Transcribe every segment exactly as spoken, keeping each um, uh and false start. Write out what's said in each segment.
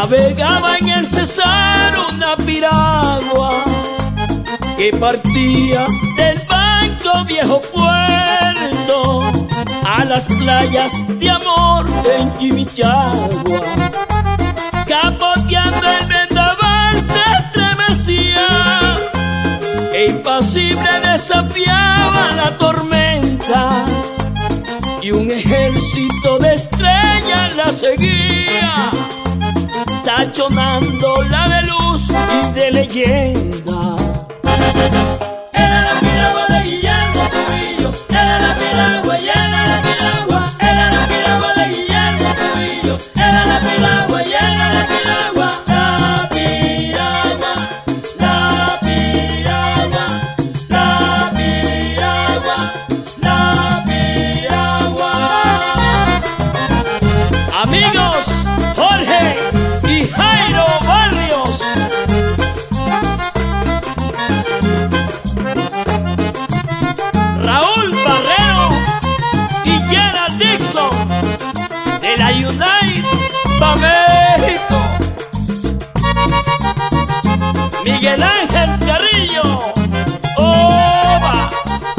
navegaba en el Cesar una piragua que partía del Banco Viejo Puerto a las playas de amor en Chimichagua. Capoteando el vendaval se estremecía e impasible desafiaba la tormenta, y un ejército de estrellas la seguía, tachonándola de luz y de leyenda. Era la piragua de Guillermo Trujillo, era la piragua, y era la piragua, era la piragua de Guillermo Trujillo, era la piragua, y era la piragua, la piragua, la piragua, la piragua, la piragua. Amigos, Jorge y Jairo Barrios. Raúl Barrero y Gerald Dixon de la United pa' México. Miguel Ángel Carrillo, ¡oba!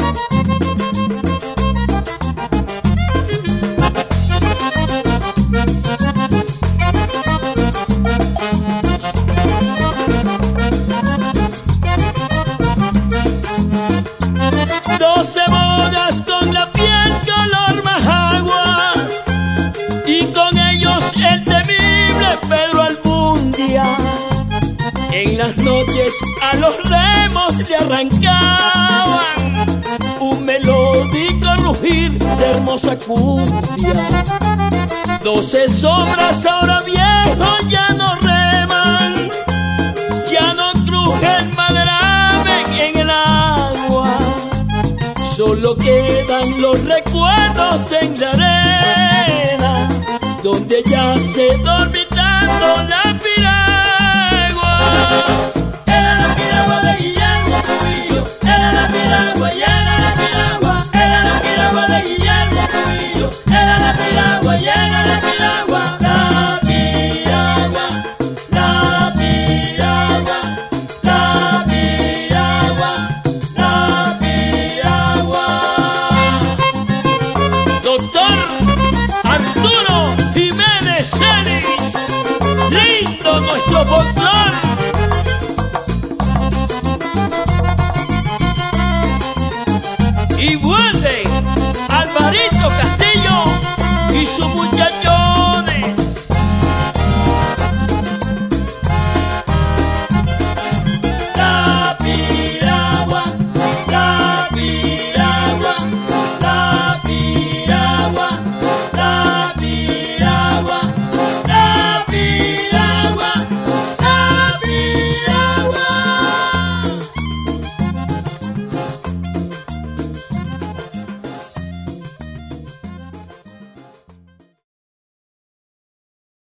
Doce bodas con la piel color majagua, y con ellos el temible Pedro Albundia. En las noches a los remos le arrancaban un melódico rugir de hermosa cumbia. Doce sombras ahora viejos ya no reman, ya no crujen maderamen en el agua. Solo quedan los recuerdos en la arena, donde ya se dormitando la